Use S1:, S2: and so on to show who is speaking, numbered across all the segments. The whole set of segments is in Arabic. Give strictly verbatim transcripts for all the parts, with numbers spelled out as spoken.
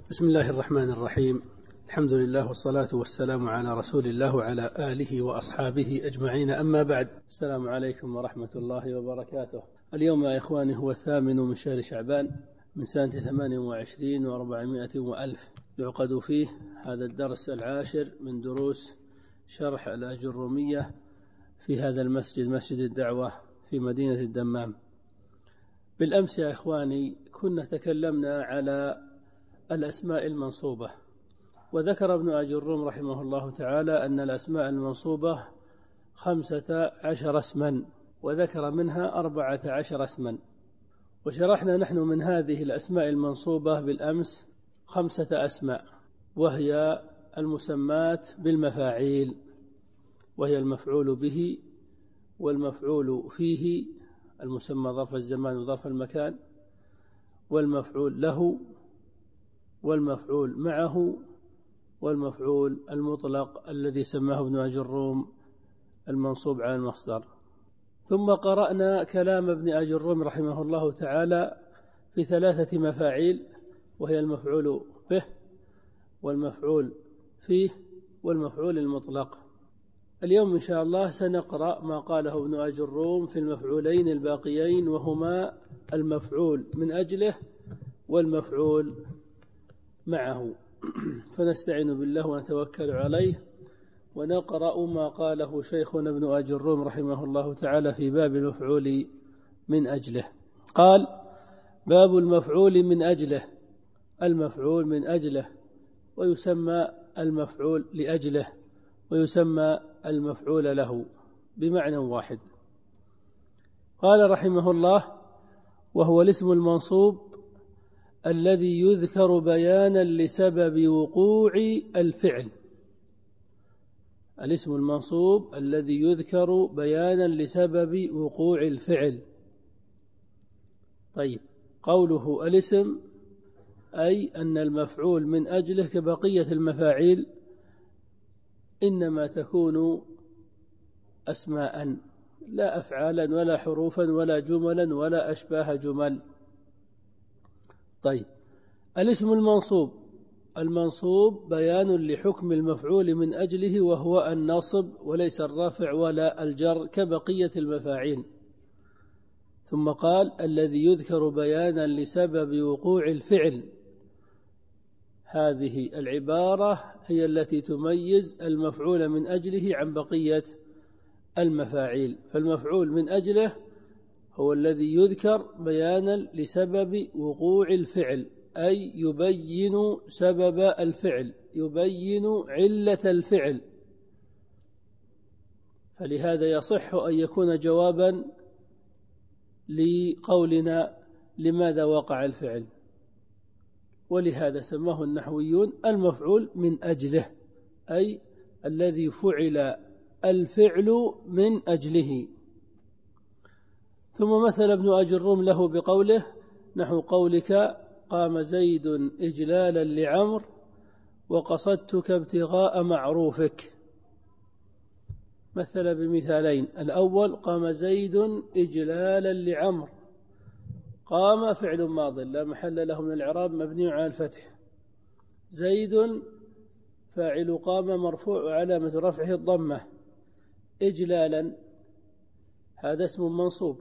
S1: بسم الله الرحمن الرحيم. الحمد لله والصلاة والسلام على رسول الله وعلى آله وأصحابه أجمعين، أما بعد. السلام عليكم ورحمة الله وبركاته. اليوم يا إخواني هو الثامن من شهر شعبان من سنة ثمان وعشرين وأربعمائة وألف، يعقد فيه هذا الدرس العاشر من دروس شرح الأجرومية في هذا المسجد، مسجد الدعوة في مدينة الدمام. بالأمس يا إخواني كنا تكلمنا على الأسماء المنصوبة، وذكر ابن أجروم رحمه الله تعالى أن الأسماء المنصوبة خمسة عشر اسما، وذكر منها أربعة عشر اسما، وشرحنا نحن من هذه الأسماء المنصوبة بالأمس خمسة أسماء، وهي المسمات بالمفاعيل، وهي المفعول به والمفعول فيه المسمى ظرف الزمان وظرف المكان، والمفعول له، والمفعول معه، والمفعول المطلق الذي سماه ابن أجروم المنصوب على المصدر. ثم قرأنا كلام ابن أجروم رحمه الله تعالى في ثلاثة مفاعيل، وهي المفعول به والمفعول فيه والمفعول المطلق. اليوم إن شاء الله سنقرأ ما قاله ابن أجروم في المفعولين الباقيين، وهما المفعول من أجله والمفعول معه. فنستعين بالله ونتوكل عليه ونقرأ ما قاله شيخنا ابن أجروم رحمه الله تعالى في باب المفعول من أجله. قال: باب المفعول من أجله. المفعول من أجله، ويسمى المفعول لأجله، ويسمى المفعول له بمعنى واحد. قال رحمه الله: وهو الاسم المنصوب الذي يذكر بيانا لسبب وقوع الفعل. الاسم المنصوب الذي يذكر بيانا لسبب وقوع الفعل. طيب، قوله الاسم أي أن المفعول من أجله كبقية المفاعيل إنما تكون أسماء، لا أفعالا ولا حروفا ولا جملا ولا أشباه جمل. طيب، الاسم المنصوب المنصوب بيان لحكم المفعول من أجله، وهو النصب وليس الرفع ولا الجر كبقية المفاعيل. ثم قال: الذي يذكر بيانا لسبب وقوع الفعل. هذه العبارة هي التي تميز المفعول من أجله عن بقية المفاعيل. فالمفعول من أجله هو الذي يذكر بيانا لسبب وقوع الفعل، أي يبين سبب الفعل، يبين علة الفعل. فلهذا يصح أن يكون جوابا لقولنا لماذا وقع الفعل، ولهذا سماه النحويون المفعول من أجله، أي الذي فعل الفعل من أجله. ثم مثل ابن أجروم له بقوله نحو قولك: قام زيد إجلالا لعمر وقصدتك ابتغاء معروفك. مثل بمثالين: الأول قام زيد إجلالا لعمر. قام فعل ماض لا محل له من الإعراب مبني على الفتح. زيد فاعل قام مرفوع وعلامة رفعه الضمة. إجلالا هذا اسم منصوب،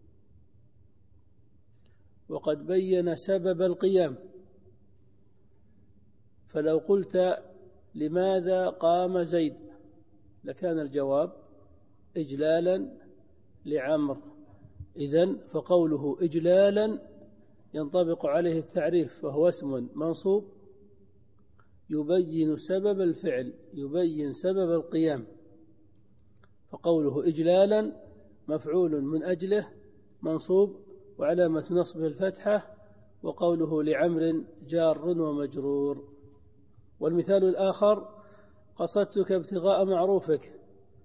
S1: وقد بين سبب القيام. فلو قلت لماذا قام زيد لكان الجواب إجلالا لعمر. إذن فقوله إجلالا ينطبق عليه التعريف، فهو اسم منصوب يبين سبب الفعل، يبين سبب القيام. فقوله إجلالا مفعول من أجله منصوب وعلامة نصبه الفتحة، وقوله لعمر جار ومجرور. والمثال الآخر: قصدتك ابتغاء معروفك.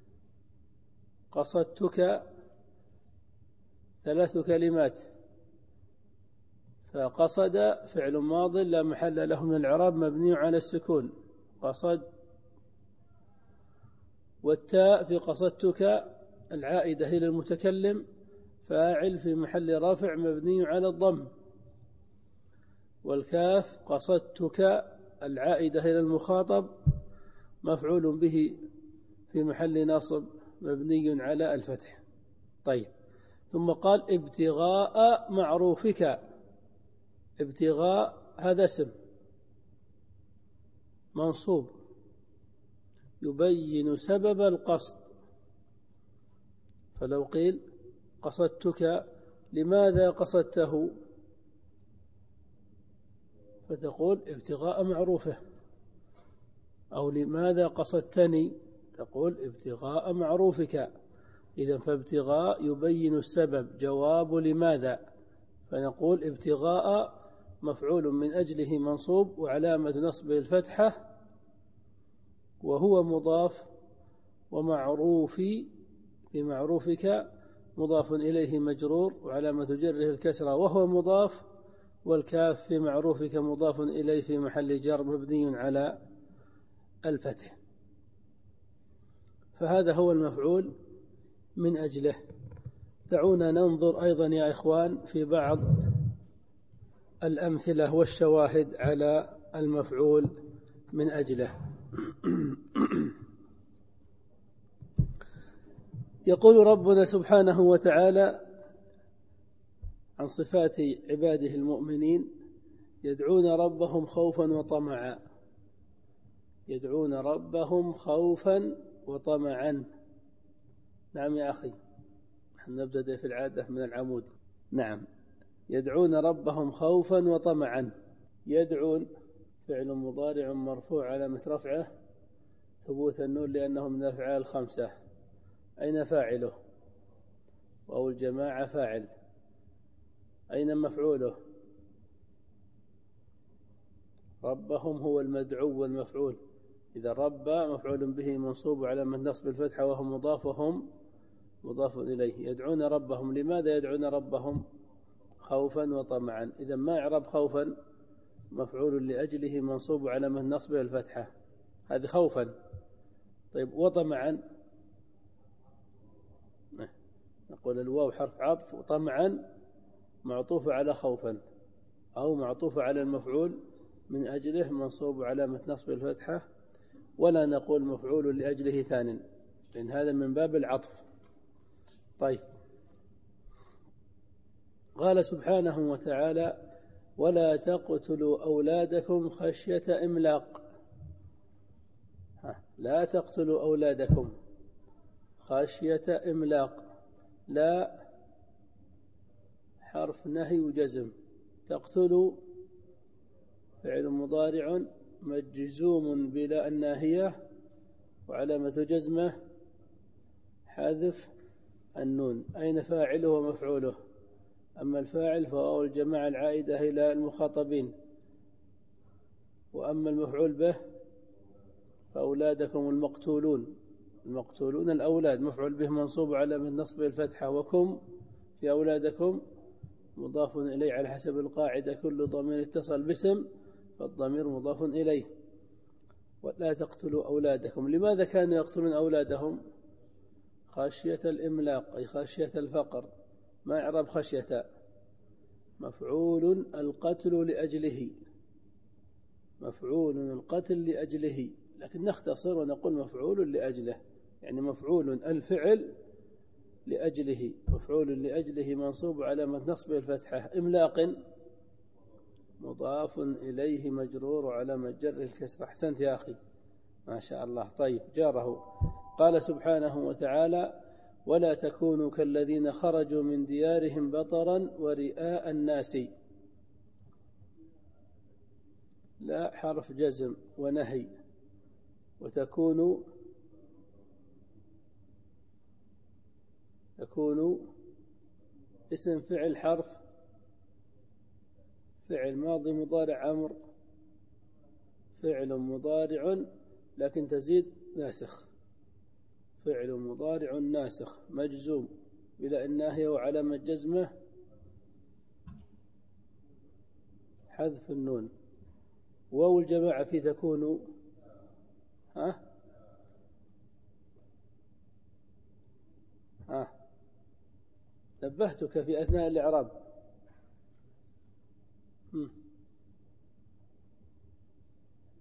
S1: قصدتك ثلاث كلمات، فقصد فعل ماض لا محل له من الإعراب مبني على السكون، قصد. والتاء في قصدتك العائدة إلى المتكلم، فاعل في محل رافع مبني على الضم. والكاف قصدتك العائدة إلى المخاطب مفعول به في محل نصب مبني على الفتح. طيب، ثم قال ابتغاء معروفك. ابتغاء هذا اسم منصوب يبين سبب القصد، فلو قيل قصدتك لماذا قصدته، فتقول ابتغاء معروفه، أو لماذا قصدتني تقول ابتغاء معروفك. إذن فابتغاء يبين السبب، جواب لماذا، فنقول ابتغاء مفعول من أجله منصوب وعلامة نصبه الفتحة، وهو مضاف، ومعروفي بمعروفك مضاف إليه مجرور وعلامة جره الكسرة وهو مضاف، والكاف في معروفك مضاف إليه في محل جر مبني على الفتح. فهذا هو المفعول من أجله. دعونا ننظر أيضا يا إخوان في بعض الأمثلة والشواهد على المفعول من أجله. يقول ربنا سبحانه وتعالى عن صفات عباده المؤمنين: يدعون ربهم خوفا وطمعا. يدعون ربهم خوفا وطمعا. نعم يا أخي، نحن نبدأ في العادة من العمود. نعم، يدعون ربهم خوفا وطمعا. يدعون فعل مضارع مرفوع علامة رفعه ثبوت النون لأنه من الأفعال الخمسة. أين فاعله؟ وأو الجماعة فاعل. أين مفعوله؟ ربهم هو المدعو والمفعول. إذا رب مفعول به منصوب علامة نصب الفتحة وهو مضاف وهم مضاف إليه. يدعون ربهم، لماذا يدعون ربهم؟ خوفا وطمعا. إذا ما إعراب خوفا؟ مفعول لأجله منصوب علامة نصبه الفتحة، هذه خوفا. طيب، وطمعا نقول الواو حرف عطف، وطمعا معطوف على خوفا أو معطوف على المفعول من أجله منصوب علامة نصب الفتحة، ولا نقول مفعول لأجله ثانٍ، لأن هذا من باب العطف. طيب، قال سبحانه وتعالى: ولا تقتلوا أولادكم خشية إملاق. لا تقتلوا أولادكم خشية إملاق. لا حرف نهي وجزم. تقتلوا فعل مضارع مجزوم بلا الناهية وعلامة جزمه حذف النون. أين فاعله ومفعوله؟ أما الفاعل فهو الجماعة العائدة إلى المخاطبين، وأما المفعول به فأولادكم المقتولون. المقتولون الأولاد مفعول به منصوب على من نصب الفتحة، وكم في أولادكم مضاف إليه على حسب القاعدة، كل ضمير اتصل باسم فالضمير مضاف إليه. ولا تقتلوا أولادكم. لماذا كانوا يقتلون أولادهم؟ خشية الإملاق، أي خشية الفقر. ما إعراب خشية؟ مفعول القتل لأجله. مفعول القتل لأجله، لكن نختصر ونقول مفعول لأجله، يعني مفعول الفعل لأجله. مفعول لأجله منصوب علامة نصبه الفتحة. إملاق مضاف إليه مجرور وعلامة جره الكسر. أحسنت يا أخي، ما شاء الله. طيب، جاره. قال سبحانه وتعالى: ولا تكونوا كالذين خرجوا من ديارهم بطرا ورئاء الناس. لا حرف جزم ونهي. وتكونوا تكونوا اسم فعل حرف فعل ماضي مضارع أمر فعل مضارع لكن تزيد ناسخ. فعل مضارع ناسخ مجزوم بلا الناهية وعلامة جزمه حذف النون. واو الجماعة في تكونوا ها ها نبهتك في أثناء الإعراب.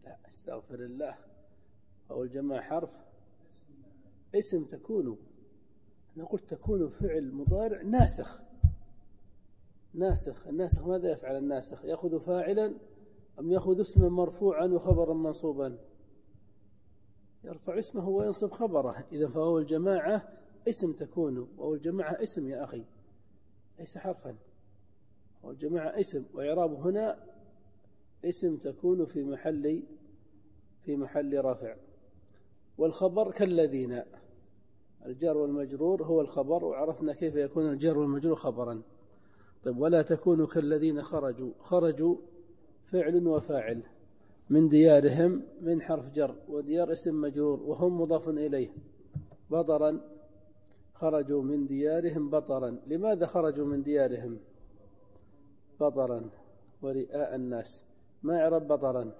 S1: لا استغفر الله. فواو الجماعة حرف اسم تكون. أنا قلت تكون فعل مضارع ناسخ. ناسخ. الناسخ ماذا يفعل الناسخ؟ يأخذ فاعلا أم يأخذ اسما مرفوعا وخبرا منصوبا؟ يرفع اسمه وينصب خبره. إذا فهو الجماعة اسم تكون. وهو الجماعة اسم يا أخي ليس حرفا. هو الجماعة اسم، وإعراب هنا اسم تكون في محل في محل رفع. والخبر كالذين، الجار والمجرور هو الخبر، وعرفنا كيف يكون الجار والمجرور خبرا. طيب ولا تكونوا كالذين خرجوا. خرجوا فعل وفاعل من ديارهم، من حرف جر، وديار اسم مجرور وهم مضاف إليه. بطرا خرجوا من ديارهم بطرا. لماذا خرجوا من ديارهم بطرا ورئاء الناس؟ ما يعرب بطرا؟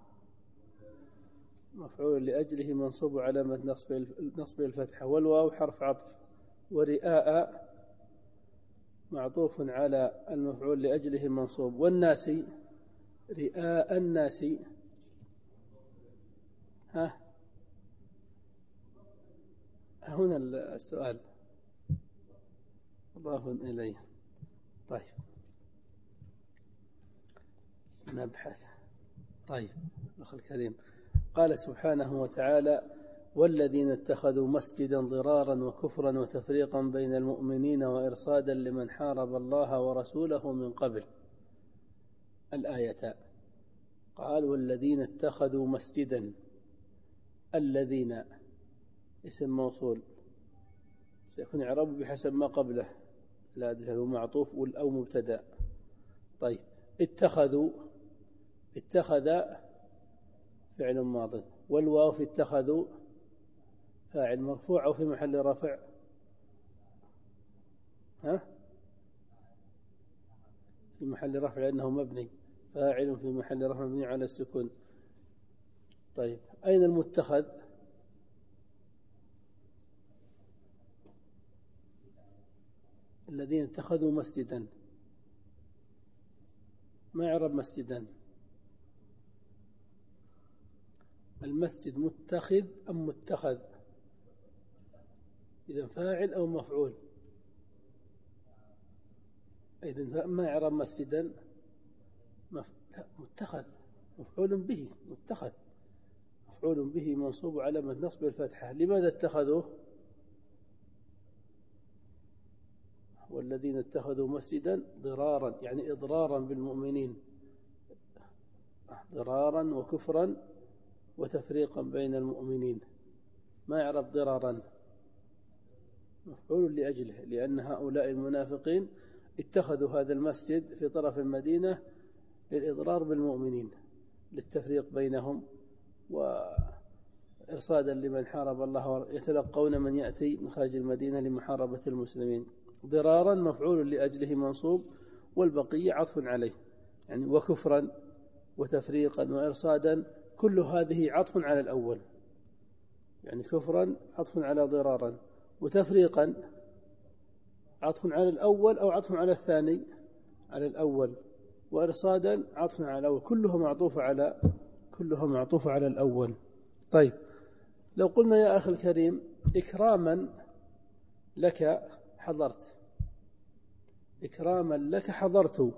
S1: مفعول لأجله منصوب علامة نصب الفتحة، والواو حرف عطف، ورئاء معطوف على المفعول لأجله منصوب، والناس رئاء الناس. ها هنا السؤال مضاف إليه. طيب نبحث. طيب الأخ الكريم قال سبحانه وتعالى: والذين اتخذوا مسجدا ضرارا وكفرا وتفريقا بين المؤمنين وإرصادا لمن حارب الله ورسوله من قبل. الآية. قال: والذين اتخذوا مسجدا. الذين اسم موصول سيكون إعرابه بحسب ما قبله، لا أدري معطوف أو مبتدأ. طيب اتخذوا، اتخذ فعل ماض، والواو في اتخذوا فاعل مرفوع أو في محل رفع؟ ها في محل رفع لأنه مبني، فاعل في محل رفع مبني على السكون. طيب أين المتخذ؟ الذين اتخذوا مسجدا. ما يعرب مسجدا؟ المسجد متخذ أم متخذ؟ إذا فاعل أو مفعول؟ إذا ما يعرب مسجدا؟ مف... متخذ مفعول به. متخذ مفعول به منصوب علامة نصب الفتحة. لماذا اتخذوه؟ والذين اتخذوا مسجدا ضرارا يعني إضرارا بالمؤمنين، ضرارا وكفرا وتفريقا بين المؤمنين. ما يعرف ضرارا؟ مفعول لأجله، لأن هؤلاء المنافقين اتخذوا هذا المسجد في طرف المدينة للإضرار بالمؤمنين، للتفريق بينهم وإرصادا لمن حارب الله، يتلقون من يأتي من خارج المدينة لمحاربة المسلمين. ضرارا مفعول لأجله منصوب، والبقية عطف عليه، يعني وكفرا وتفريقا وإرصادا كل هذه عطف على الأول، يعني كفرا عطف على ضرارا، وتفريقا عطف على الأول أو عطف على الثاني على الأول، وإرصادا عطف على الأول، كلها معطوفة على كلها معطوفة على الأول. طيب لو قلنا يا أخي الكريم إكراما لك حضرت، إكراما لك حضرت.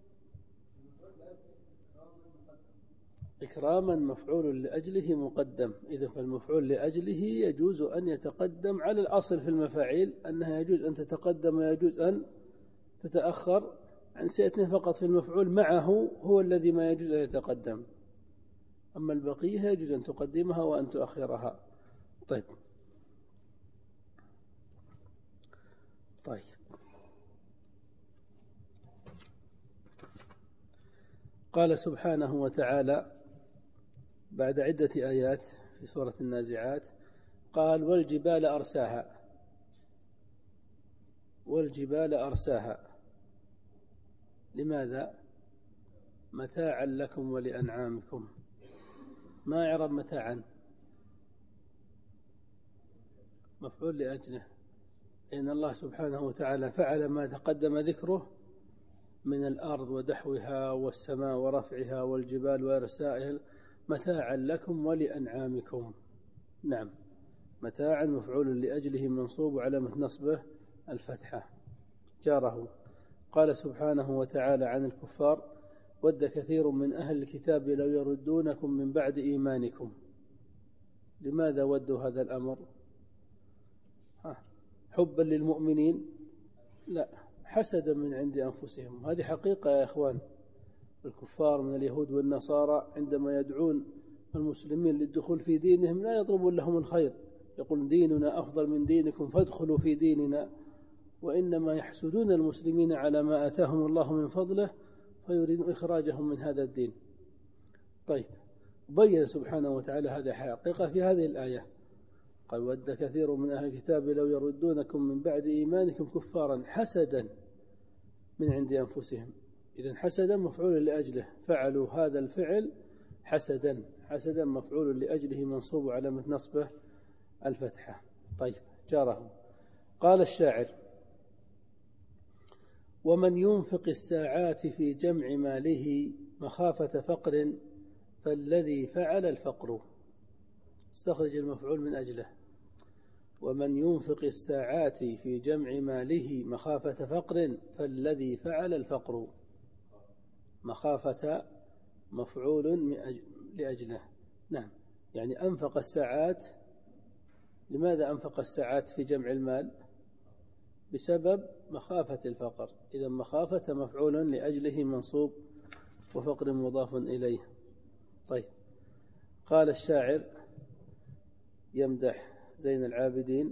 S1: إكراما مفعول لأجله مقدم، إذا فالمفعول لأجله يجوز أن يتقدم على الأصل في المفاعيل أنها يجوز أن تتقدم ويجوز أن تتأخر، عن سيأتي فقط في المفعول معه هو الذي ما يجوز أن يتقدم، أما البقية يجوز أن تقدمها وأن تؤخرها. طيب طيب قال سبحانه وتعالى بعد عدة آيات في سورة النازعات، قال: والجبال أرساها. والجبال أرساها لماذا؟ متاعا لكم ولأنعامكم. ما يعرب متاعا؟ مفعول لأجله، إن الله سبحانه وتعالى فعل ما تقدم ذكره من الأرض ودحوها والسماء ورفعها والجبال وإرسائها، متاعا لكم ولأنعامكم. نعم، متاعا مفعول لأجله منصوب علامة نصبه الفتحة. جاره. قال سبحانه وتعالى عن الكفار: ود كثير من أهل الكتاب لو يردونكم من بعد إيمانكم. لماذا ودوا هذا الأمر؟ حبا للمؤمنين؟ لا، حسدا من عند أنفسهم. هذه حقيقة يا إخوان. الكفار من اليهود والنصارى عندما يدعون المسلمين للدخول في دينهم لا يطلبون لهم الخير، يقول ديننا أفضل من دينكم فادخلوا في ديننا، وإنما يحسدون المسلمين على ما آتاهم الله من فضله فيريدون إخراجهم من هذا الدين. طيب، بين سبحانه وتعالى هذه حقيقة في هذه الآية، قال: ود كثير من أهل الكتاب لو يردونكم من بعد إيمانكم كفارا حسدا من عند أنفسهم. إذن حسدا مفعول لأجله، فعلوا هذا الفعل حسدا. حسدا مفعول لأجله منصوب علامة نصبه الفتحة. طيب، جاره. قال الشاعر: ومن ينفق الساعات في جمع ماله مخافة فقر فالذي فعل الفقر. استخرج المفعول من أجله. ومن ينفق الساعات في جمع ماله مخافة فقر فالذي فعل الفقر. مخافة مفعول لأجله. نعم، يعني أنفق الساعات. لماذا أنفق الساعات في جمع المال؟ بسبب مخافة الفقر. إذا مخافة مفعول لأجله منصوب وفقر مضاف إليه. طيب، قال الشاعر يمدح زين العابدين: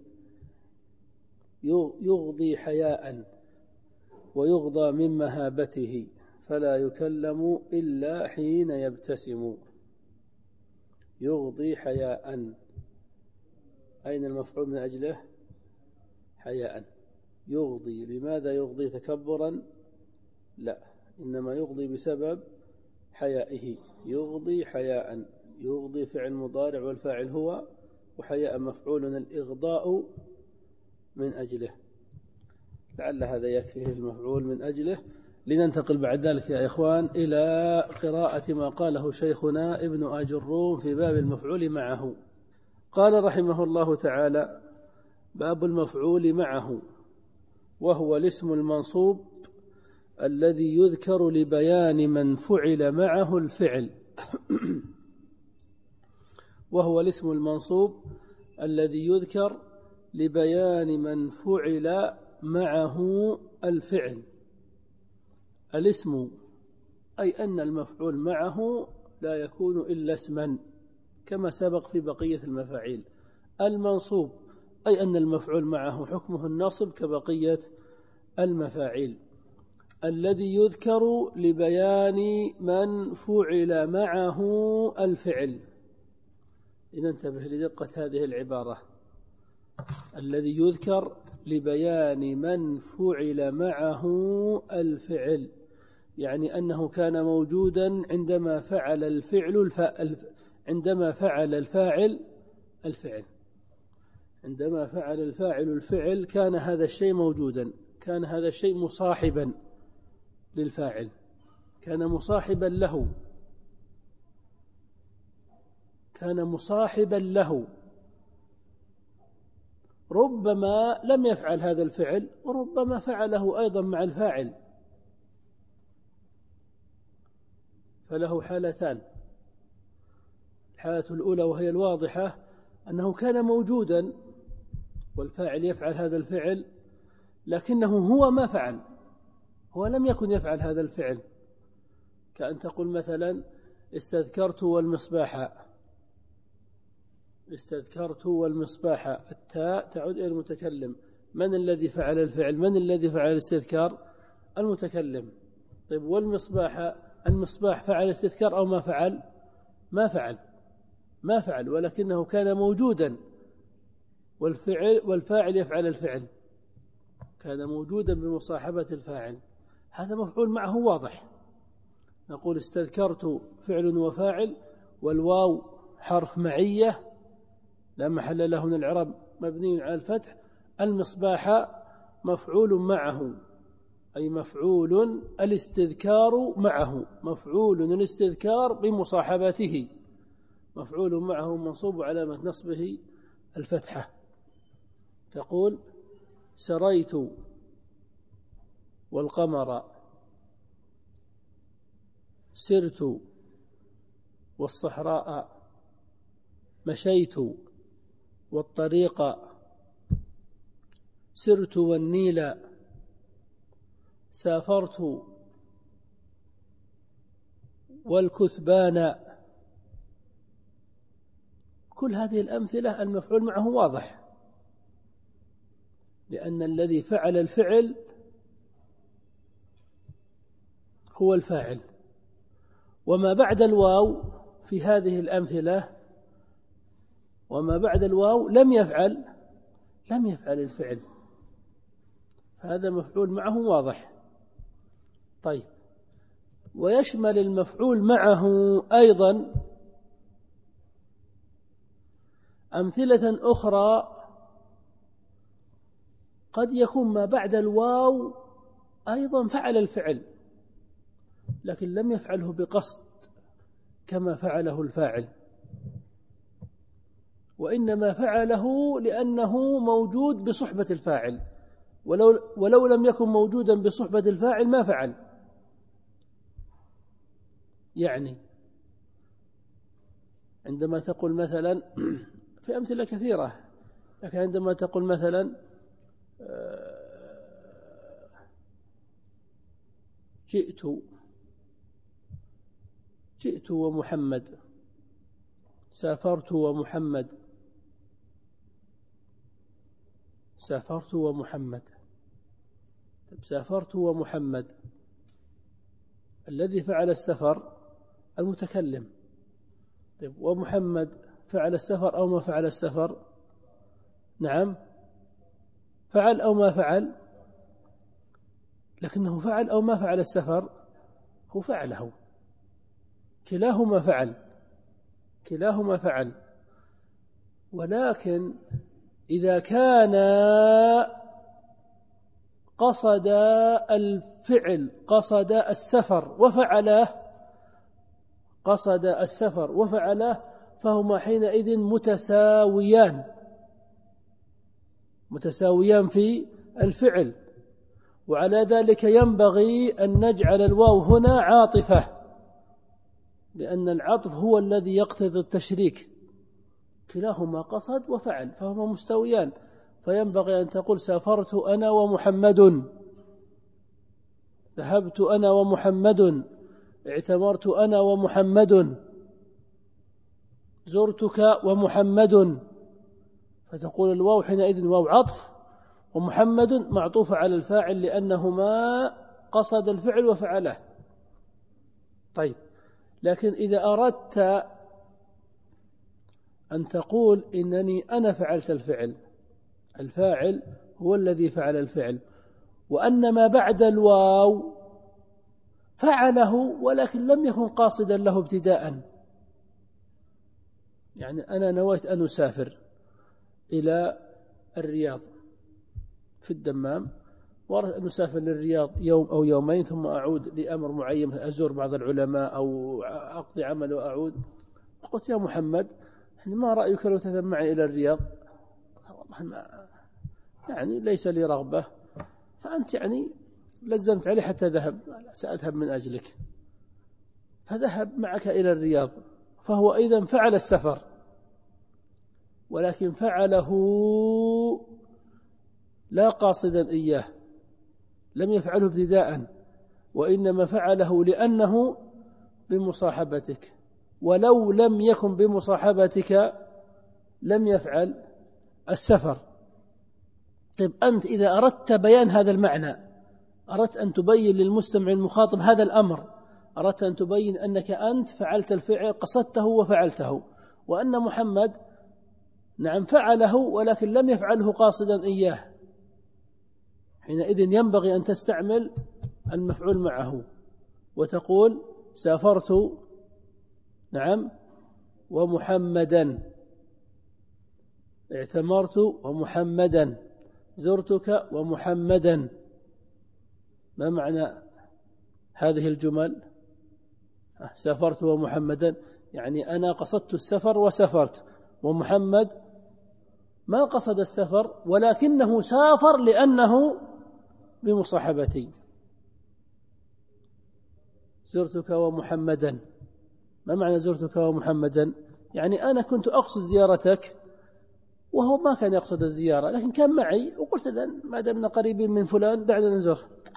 S1: يغضي حياء ويغضى من مهابته فلا يكلم إلا حين يبتسم. يغضي حياء، أين المفعول من أجله؟ حياء. يغضي، لماذا يغضي؟ تكبرا؟ لا، إنما يغضي بسبب حيائه. يغضي حياء، يغضي فعل مضارع والفاعل هو، وحياء مفعول الإغضاء من أجله. لعل هذا يكفي المفعول من أجله. لننتقل بعد ذلك يا إخوان إلى قراءة ما قاله شيخنا ابن أجروم في باب المفعول معه. قال رحمه الله تعالى: باب المفعول معه، وهو الاسم المنصوب الذي يذكر لبيان من فعل معه الفعل. وهو الاسم المنصوب الذي يذكر لبيان من فعل معه الفعل. الاسم أي أن المفعول معه لا يكون إلا اسما كما سبق في بقية المفاعيل. المنصوب أي أن المفعول معه حكمه النصب كبقية المفاعيل. الذي يذكر لبيان من فعل معه الفعل. لننتبه لدقة هذه العبارة: الذي يذكر لبيان من فعل معه الفعل، يعني أنه كان موجودا عندما فعل الفعل الف... عندما فعل الفاعل الفعل عندما فعل الفاعل الفعل كان هذا الشيء موجودا، كان هذا الشيء مصاحبا للفاعل، كان مصاحبا له كان مصاحبا له ربما لم يفعل هذا الفعل وربما فعله أيضا مع الفاعل، فله حالتان. الحالة الأولى وهي الواضحة أنه كان موجودا والفاعل يفعل هذا الفعل لكنه هو ما فعل، هو لم يكن يفعل هذا الفعل، كأن تقول مثلا: استذكرت والمصباح. استذكرت والمصباح، التاء تعود إلى المتكلم. من الذي فعل الفعل؟ من الذي فعل الاستذكار؟ المتكلم. طيب، والمصباح، المصباح فعل الاستذكار أو ما فعل؟ ما فعل ما فعل ولكنه كان موجودا، والفعل والفاعل يفعل الفعل، كان موجودا بمصاحبة الفاعل. هذا مفعول معه واضح. نقول استذكرت فعل وفاعل، والواو حرف معية لا محل له من الإعراب مبني على الفتح. المصباح مفعول معه، أي مفعول الاستذكار معه، مفعول الاستذكار بمصاحبته، مفعول معه منصوب علامة نصبه الفتحة. تقول سريت والقمر، سرت والصحراء، مشيت والطريق، سرت والنيل، سافرت والكثبان. كل هذه الأمثلة المفعول معه واضح، لأن الذي فعل الفعل هو الفاعل، وما بعد الواو في هذه الأمثلة وما بعد الواو لم يفعل لم يفعل الفعل، هذا مفعول معه واضح. طيب، ويشمل المفعول معه أيضا أمثلة أخرى قد يكون ما بعد الواو أيضا فعل الفعل لكن لم يفعله بقصد كما فعله الفاعل، وإنما فعله لأنه موجود بصحبة الفاعل، ولو, ولو لم يكن موجودا بصحبة الفاعل ما فعل. يعني عندما تقول مثلا في أمثلة كثيرة، لكن عندما تقول مثلا جئت جئت ومحمد، سافرت ومحمد، سافرت ومحمد. سافرت ومحمد، الذي فعل السفر المتكلم. طيب، ومحمد فعل السفر أو ما فعل السفر؟ نعم، فعل أو ما فعل؟ لكنه فعل أو ما فعل السفر؟ هو فعله، كلاهما فعل كلاهما فعل ولكن إذا كان قصد الفعل قصد السفر وفعله قصد السفر وفعله فهما حينئذ متساويان متساويان في الفعل، وعلى ذلك ينبغي أن نجعل الواو هنا عاطفة، لأن العطف هو الذي يقتضي التشريك، كلاهما قصد وفعل فهما مستويان، فينبغي أن تقول سافرت أنا ومحمد، ذهبت أنا ومحمد، اعتمرت أنا ومحمد، زرتك ومحمد، فتقول الواو حينئذ واو عطف، ومحمد معطوف على الفاعل لأنهما قصد الفعل وفعله. طيب، لكن إذا أردت أن تقول إنني أنا فعلت الفعل، الفاعل هو الذي فعل الفعل، وأن ما بعد الواو فعله ولكن لم يكن قاصدا له ابتداء. يعني أنا نويت أن أسافر إلى الرياض في الدمام، وأردت أن أسافر للرياض يوم أو يومين ثم أعود لأمر معين، أزور بعض العلماء أو أقضي عمل وأعود. قلت يا محمد، ما رأيك لو تذهب معي إلى الرياض؟ والله ما يعني ليس لي رغبة، فأنت يعني لزمت علي حتى ذهب، سأذهب من أجلك، فذهب معك إلى الرياض، فهو أيضا فعل السفر ولكن فعله لا قاصدا إياه، لم يفعله ابتداء، وإنما فعله لأنه بمصاحبتك، ولو لم يكن بمصاحبتك لم يفعل السفر. طيب، أنت إذا أردت بيان هذا المعنى، أردت أن تبين للمستمع المخاطب هذا الأمر، أردت أن تبين أنك أنت فعلت الفعل قصدته وفعلته، وأن محمد نعم فعله ولكن لم يفعله قاصدا إياه، حينئذ ينبغي أن تستعمل المفعول معه وتقول سافرت نعم ومحمدا، اعتمرت ومحمدا، زرتك ومحمدا. ما معنى هذه الجمل؟ سافرت ومحمدا، يعني أنا قصدت السفر وسافرت، ومحمد ما قصد السفر ولكنه سافر لأنه بمصاحبتي. زرتك ومحمدا، ما معنى زرتك ومحمدا؟ يعني أنا كنت أقصد زيارتك وهو ما كان يقصد الزيارة، لكن كان معي وقلت إذن ما دمنا قريبين من فلان دعنا نزور.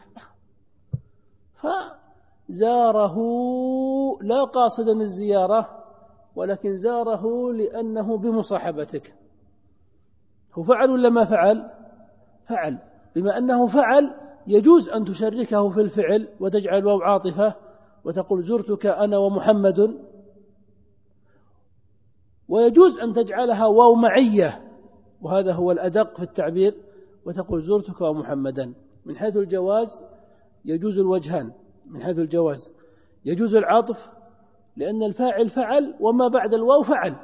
S1: فزاره لا قاصدا الزيارة، ولكن زاره لأنه بمصاحبتك. هو فعل ولا ما فعل؟ فعل. بما أنه فعل يجوز أن تشركه في الفعل وتجعل واو عاطفة وتقول زرتك أنا ومحمد، ويجوز أن تجعلها واو معية، وهذا هو الأدق في التعبير، وتقول زرتك ومحمدا. من حيث الجواز يجوز الوجهان. من حيث الجواز يجوز العطف لأن الفاعل فعل وما بعد الواو فعل،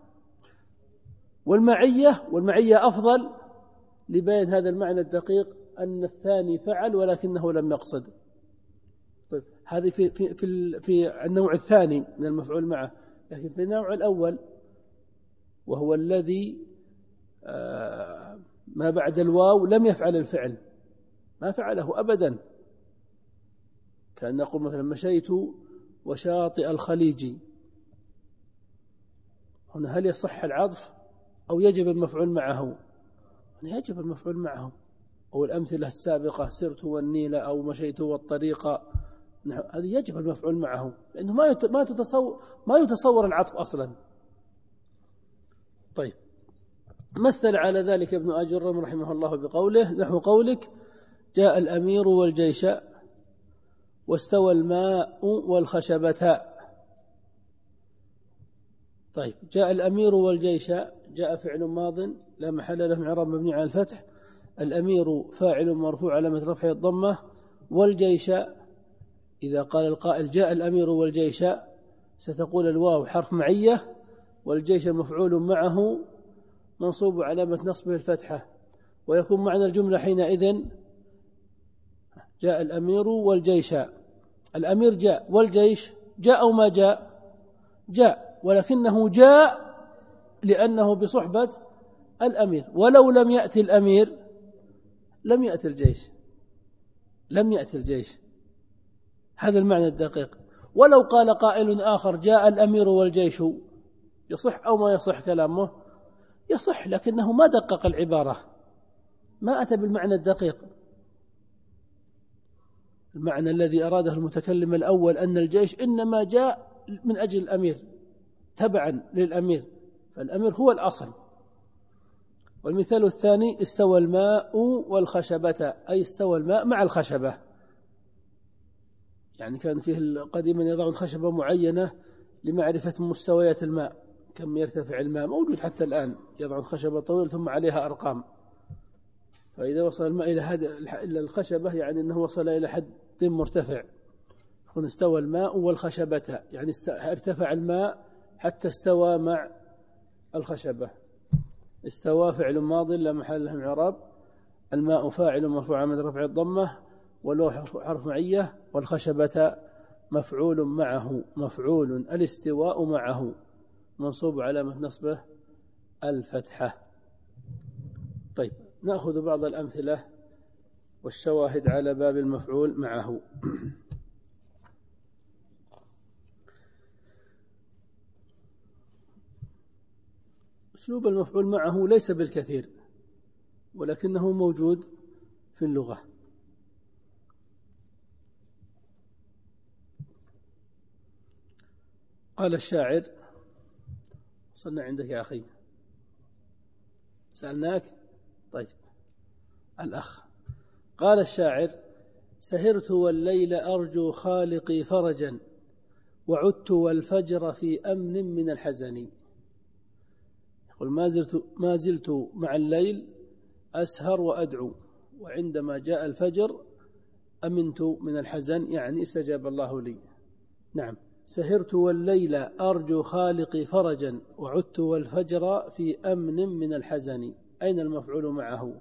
S1: والمعية والمعية أفضل لبيان هذا المعنى الدقيق أن الثاني فعل ولكنه لم يقصد. طيب هذه في في في, في النوع الثاني من المفعول معه، لكن في النوع الأول وهو الذي آه ما بعد الواو لم يفعل الفعل، ما فعله أبدا. كأن نقول مثلا مشيت وشاطئ الخليج، هنا هل يصح العطف أو يجب المفعول معه؟ هنا يجب المفعول معه. أو الأمثلة السابقة سرت والنيل أو مشيت والطريق، هذه يجب المفعول معه لأنه ما ما تتصور ما يتصور العطف أصلا. طيب مثل على ذلك ابن أجرم رحمه الله بقوله نحو قولك جاء الأمير والجيش واستوى الماء والخشبة. طيب جاء الأمير والجيش، جاء فعل ماض لا محل له من إعراب مبني على الفتح، الأمير فاعل مرفوع علامة رفعه الضمة، والجيش إذا قال القائل جاء الأمير والجيش ستقول الواو حرف معية، والجيش مفعول معه منصوب علامة نصبه الفتحة، ويكون معنى الجملة حينئذ جاء الأمير والجيش. الأمير جاء والجيش جاء أو ما جاء؟ جاء، ولكنه جاء لأنه بصحبة الأمير، ولو لم يأتي الأمير لم يأتي الجيش، لم يأتي الجيش. هذا المعنى الدقيق. ولو قال قائل آخر جاء الأمير والجيش، يصح أو ما يصح كلامه؟ يصح، لكنه ما دقق العبارة، ما أتى بالمعنى الدقيق. المعنى الذي أراده المتكلم الأول أن الجيش إنما جاء من أجل الأمير تبعا للأمير، فالأمير هو الأصل. والمثال الثاني استوى الماء والخشبة، أي استوى الماء مع الخشبة. يعني كان فيه قديما يضعون خشبة معينة لمعرفة مستويات الماء، كم يرتفع الماء، موجود حتى الآن، يضعون خشبة طويلة ثم عليها أرقام، فإذا وصل الماء إلى الخشبة يعني أنه وصل إلى حد مرتفع. يكون استوى الماء والخشبة يعني ارتفع الماء حتى استوى مع الخشبة. استوى فعل ماض لا محل له من إعراب، الماء فاعل مرفوع علامة رفع الضمة، والواو حرف معية، والخشبة مفعول معه، مفعول الاستواء معه منصوب علامة نصبه الفتحة. طيب نأخذ بعض الأمثلة والشواهد على باب المفعول معه. أسلوب المفعول معه ليس بالكثير ولكنه موجود في اللغة. قال الشاعر، وصلنا عندك يا أخي، سألناك. طيب الأخ قال الشاعر سهرت والليل أرجو خالقي فرجا، وعدت والفجر في أمن من الحزن. يقول ما زلت, ما زلت مع الليل أسهر وأدعو، وعندما جاء الفجر أمنت من الحزن، يعني استجاب الله لي. نعم، سهرت والليل أرجو خالقي فرجا، وعدت والفجر في أمن من الحزن. أين المفعول معه؟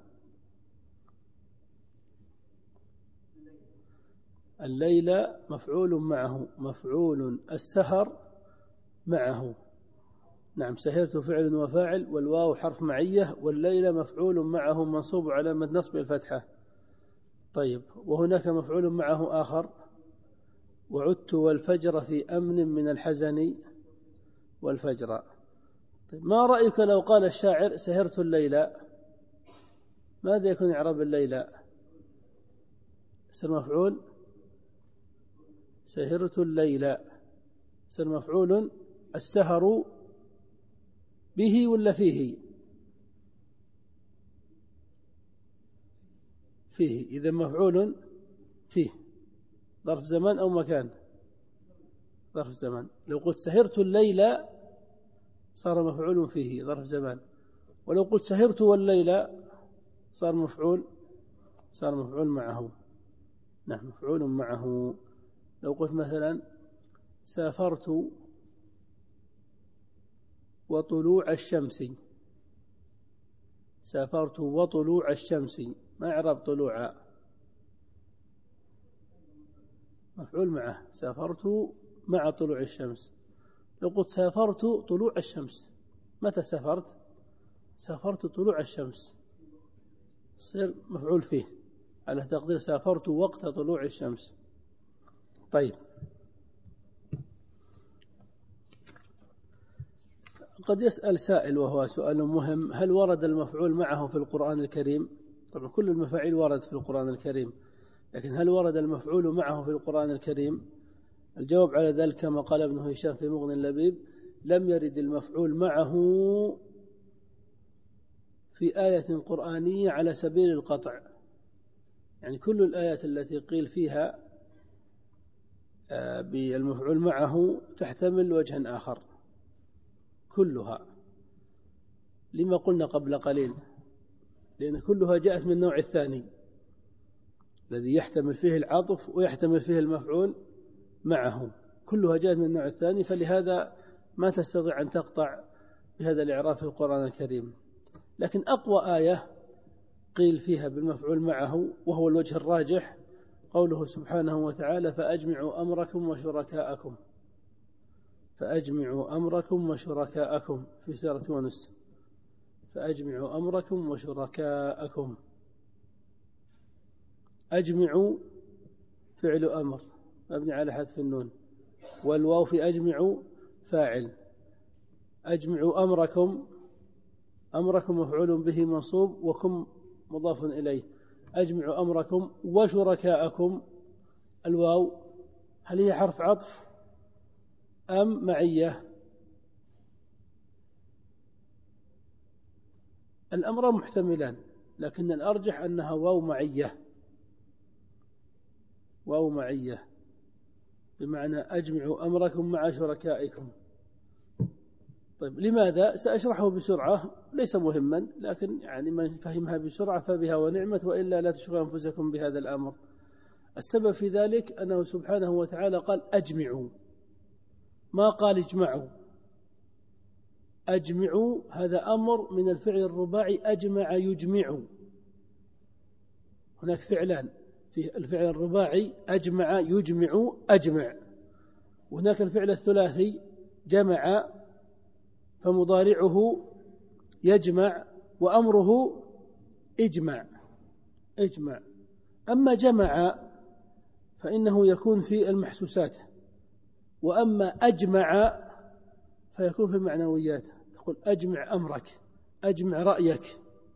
S1: الليل مفعول معه، مفعول السهر معه. نعم، سهرت فعل وفاعل، والواو حرف معية، والليل مفعول معه منصوب علامة نصب الفتحة. طيب، وهناك مفعول معه آخر: وعدت والفجر في أمن من الحزن والفجر. طيب، ما رأيك لو قال الشاعر سهرت الليلة؟ ماذا يكون إعراب الليلة؟ يصير مفعول. سهرت الليلة يصير مفعول. السهر به ولا فيه؟ فيه. إذا مفعول فيه، ظرف زمان أو مكان؟ ظرف زمان. لو قلت سهرت الليلة صار مفعول فيه ظرف زمان، ولو قلت سهرت والليلة صار مفعول صار مفعول معه. نعم، مفعول معه. لو قلت مثلا سافرت وطلوع الشمس، سافرت وطلوع الشمس، ما إعراب طلوع؟ مفعول معه. سافرت مع طلوع الشمس. لو قلت سافرت طلوع الشمس، متى سافرت؟ سافرت طلوع الشمس، يصير مفعول فيه على تقدير سافرت وقت طلوع الشمس. طيب، قد يسأل سائل وهو سؤال مهم: هل ورد المفعول معه في القرآن الكريم؟ طبعا كل المفاعيل ورد في القرآن الكريم، لكن هل ورد المفعول معه في القرآن الكريم؟ الجواب على ذلك كما قال ابن هشام في مغني اللبيب: لم يرد المفعول معه في آية قرآنية على سبيل القطع. يعني كل الآيات التي قيل فيها بالمفعول معه تحتمل وجها آخر كلها. لما قلنا قبل قليل؟ لأن كلها جاءت من النوع الثاني الذي يحتمل فيه العطف ويحتمل فيه المفعول معه، كلها جاءت من النوع الثاني، فلهذا ما تستطيع أن تقطع بهذا الإعراب في القرآن الكريم. لكن أقوى آية قيل فيها بالمفعول معه وهو الوجه الراجح قوله سبحانه وتعالى: فأجمعوا أمركم وشركاءكم. فأجمعوا أمركم وشركاءكم في سورة يونس. فأجمعوا أمركم وشركاءكم. أجمعوا فعل أمر مبني على حذف النون، والواو في أجمعوا فاعل. أجمعوا أمركم، أمركم مفعول به منصوب وكم مضاف إليه. أجمعوا أمركم وشركاءكم، الواو هل هي حرف عطف أم معية؟ الأمر محتملان، لكن الأرجح أنها واو معية. واو معية بمعنى أجمعوا أمركم مع شركائكم. طيب، لماذا؟ سأشرحه بسرعة، ليس مهما، لكن يعني من فهمها بسرعة فبها ونعمت، وإلا لا تشغلوا أنفسكم بهذا الأمر. السبب في ذلك أنه سبحانه وتعالى قال أجمعوا، ما قال اجمعوا. أجمعوا هذا أمر من الفعل الرباعي أجمع يجمع. هناك فعلان في الفعل الرباعي: أجمع يجمع أجمع. وهناك الفعل الثلاثي جمع، فمضارعه يجمع وأمره اجمع اجمع. أما جمع فإنه يكون في المحسوسات، وأما أجمع فيكون في المعنويات. تقول أجمع أمرك، أجمع رأيك،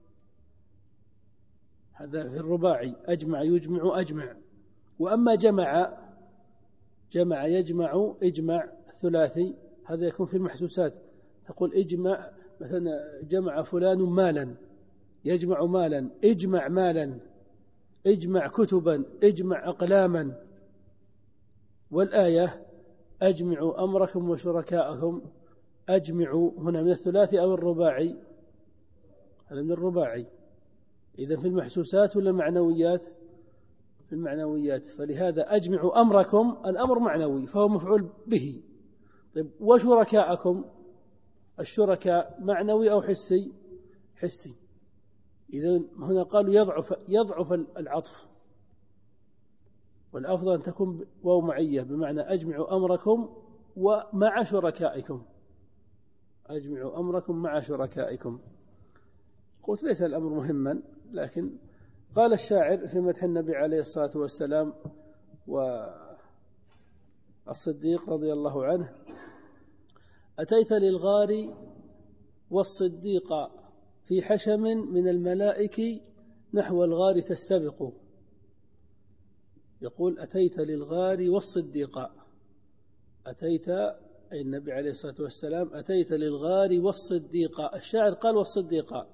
S1: هذا في الرباعي أجمع يجمع أجمع. وأما جمع، جمع يجمع اجمع الثلاثي، هذا يكون في المحسوسات. تقول اجمع مثلا جمع فلان مالا، يجمع مالا، اجمع مالا، اجمع كتبا، اجمع أقلاما. والآية أجمعوا أمركم وشركاءكم، أجمعوا هنا من الثلاثي أو الرباعي؟ هذا من الرباعي. إذن في المحسوسات ولا المعنويات؟ في المعنويات. فلهذا أجمعوا أمركم الأمر معنوي فهو مفعول به. طيب، وشركاءكم، الشركاء معنوي أو حسي؟ حسي. إذن هنا قالوا يضعف يضعف العطف، والأفضل أن تكون واو معية بمعنى أجمعوا أمركم ومع شركائكم، أجمعوا أمركم مع شركائكم. قلت ليس الأمر مهما، لكن قال الشاعر في مدح النبي عليه الصلاة والسلام والصديق رضي الله عنه: أتيت للغار والصديق في حشم من الملائك نحو الغار تستبق. يقول: أتيت للغار والصديق، أتيت أي النبي عليه الصلاة والسلام أتيت للغار والصديق. الشاعر قال والصديق،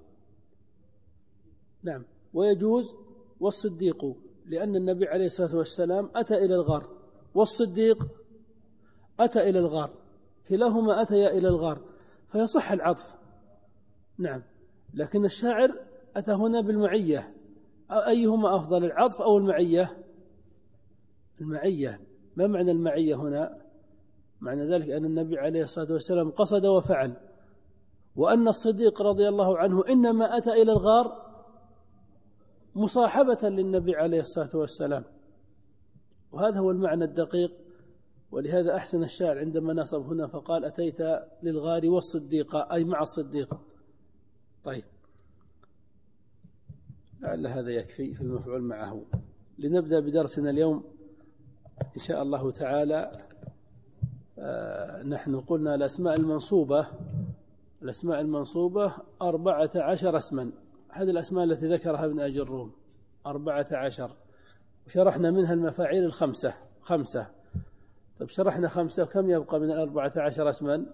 S1: نعم، ويجوز والصديق، لأن النبي عليه الصلاة والسلام أتى إلى الغار، والصديق أتى إلى الغار، كلاهما أتيا إلى الغار، فيصح العطف. نعم، لكن الشاعر أتى هنا بالمعية، أيهما أفضل، العطف أو المعية؟ المعية. ما معنى المعية هنا؟ معنى ذلك أن النبي عليه الصلاة والسلام قصد وفعل، وأن الصديق رضي الله عنه إنما أتى إلى الغار مصاحبة للنبي عليه الصلاة والسلام، وهذا هو المعنى الدقيق. ولهذا أحسن الشاعر عندما نصب هنا فقال: أتيت للغار والصديق، أي مع الصديق. طيب، لعل هذا يكفي في المفعول معه. لنبدأ بدرسنا اليوم إن شاء الله تعالى. آه نحن قلنا الأسماء المنصوبة الأسماء المنصوبة أربعة عشر اسما. هذه الأسماء التي ذكرها ابن أجي الروم أربعة عشر، وشرحنا منها المفاعيل الخمسة خمسة. طيب، شرحنا خمسة، كم يبقى من الأربعة عشر اسما؟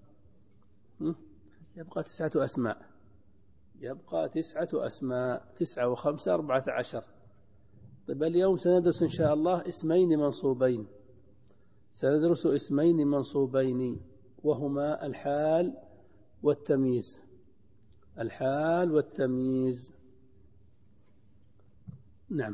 S1: يبقى تسعة أسماء يبقى تسعة أسماء تسعة وخمسة أربعة عشر. طيب، اليوم سندرس إن شاء الله اسمين منصوبين سندرس اسمين منصوبين وهما الحال والتمييز. الحال والتمييز، نعم.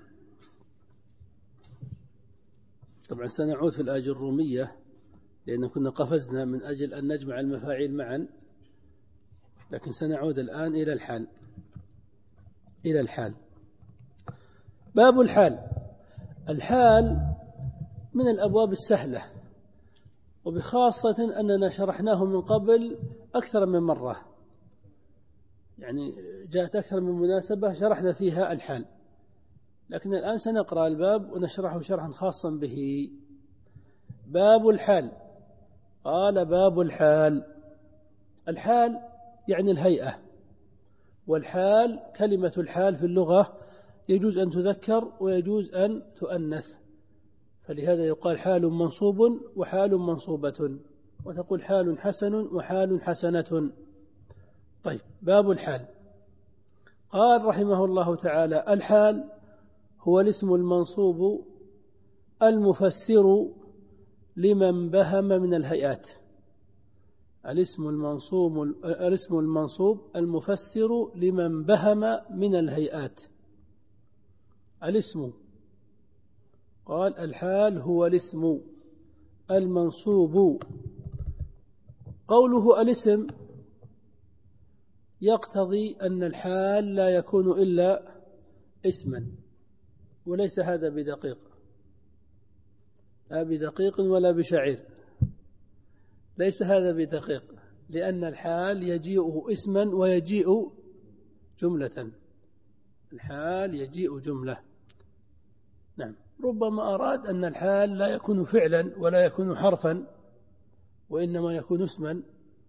S1: طبعا سنعود في الآجر الرومية، لأن كنا قفزنا من أجل أن نجمع المفاعيل معا، لكن سنعود الآن إلى الحال إلى الحال باب الحال. الحال من الأبواب السهلة، وبخاصة أننا شرحناه من قبل أكثر من مرة، يعني جاءت أكثر من مناسبة شرحنا فيها الحال، لكن الآن سنقرأ الباب ونشرحه شرحا خاصا به. باب الحال. قال: باب الحال. الحال يعني الهيئة، والحال كلمة الحال في اللغة يجوز أن تذكر ويجوز أن تؤنث، فلهذا يقال حال منصوب وحال منصوبة، وتقول حال حسن وحال حسنة. طيب، باب الحال. قال رحمه الله تعالى: الحال هو الاسم المنصوب المفسر لمن بهم من الهيئات. الاسم المنصوب الاسم المنصوب المفسر لمن بهم من الهيئات. الاسم، قال: الحال هو الاسم المنصوب. قوله الاسم يقتضي أن الحال لا يكون إلا اسما، وليس هذا بدقيق، لا بدقيق ولا بشعير، ليس هذا بدقيق، لأن الحال يجيء اسما ويجيء جملة. الحال يجيء جملة، نعم. ربما أراد أن الحال لا يكون فعلا ولا يكون حرفا، وإنما يكون اسما،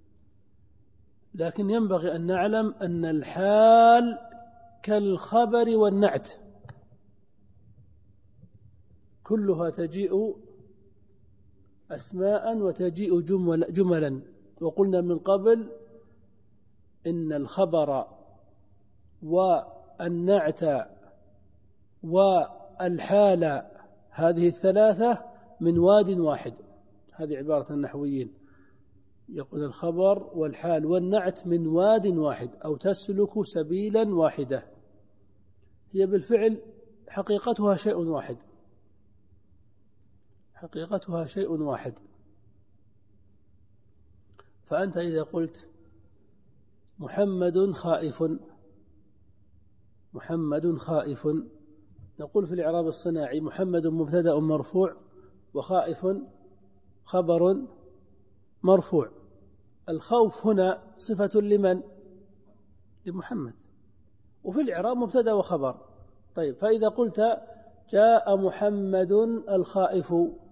S1: لكن ينبغي أن نعلم أن الحال كالخبر والنعت، كلها تجيء أسماء وتجيء جمل جملا. وقلنا من قبل إن الخبر والنعت والحال هذه الثلاثة من واد واحد. هذه عبارة النحويين، يقول الخبر والحال والنعت من واد واحد، أو تسلك سبيلا واحدة. هي بالفعل حقيقتها شيء واحد حقيقتها شيء واحد. فأنت إذا قلت محمد خائف محمد خائف نقول في الإعراب الصناعي: محمد مبتدأ مرفوع، وخائف خبر مرفوع. الخوف هنا صفة لمن؟ لمحمد، وفي الإعراب مبتدأ وخبر. طيب، فإذا قلت جاء محمد الخائف،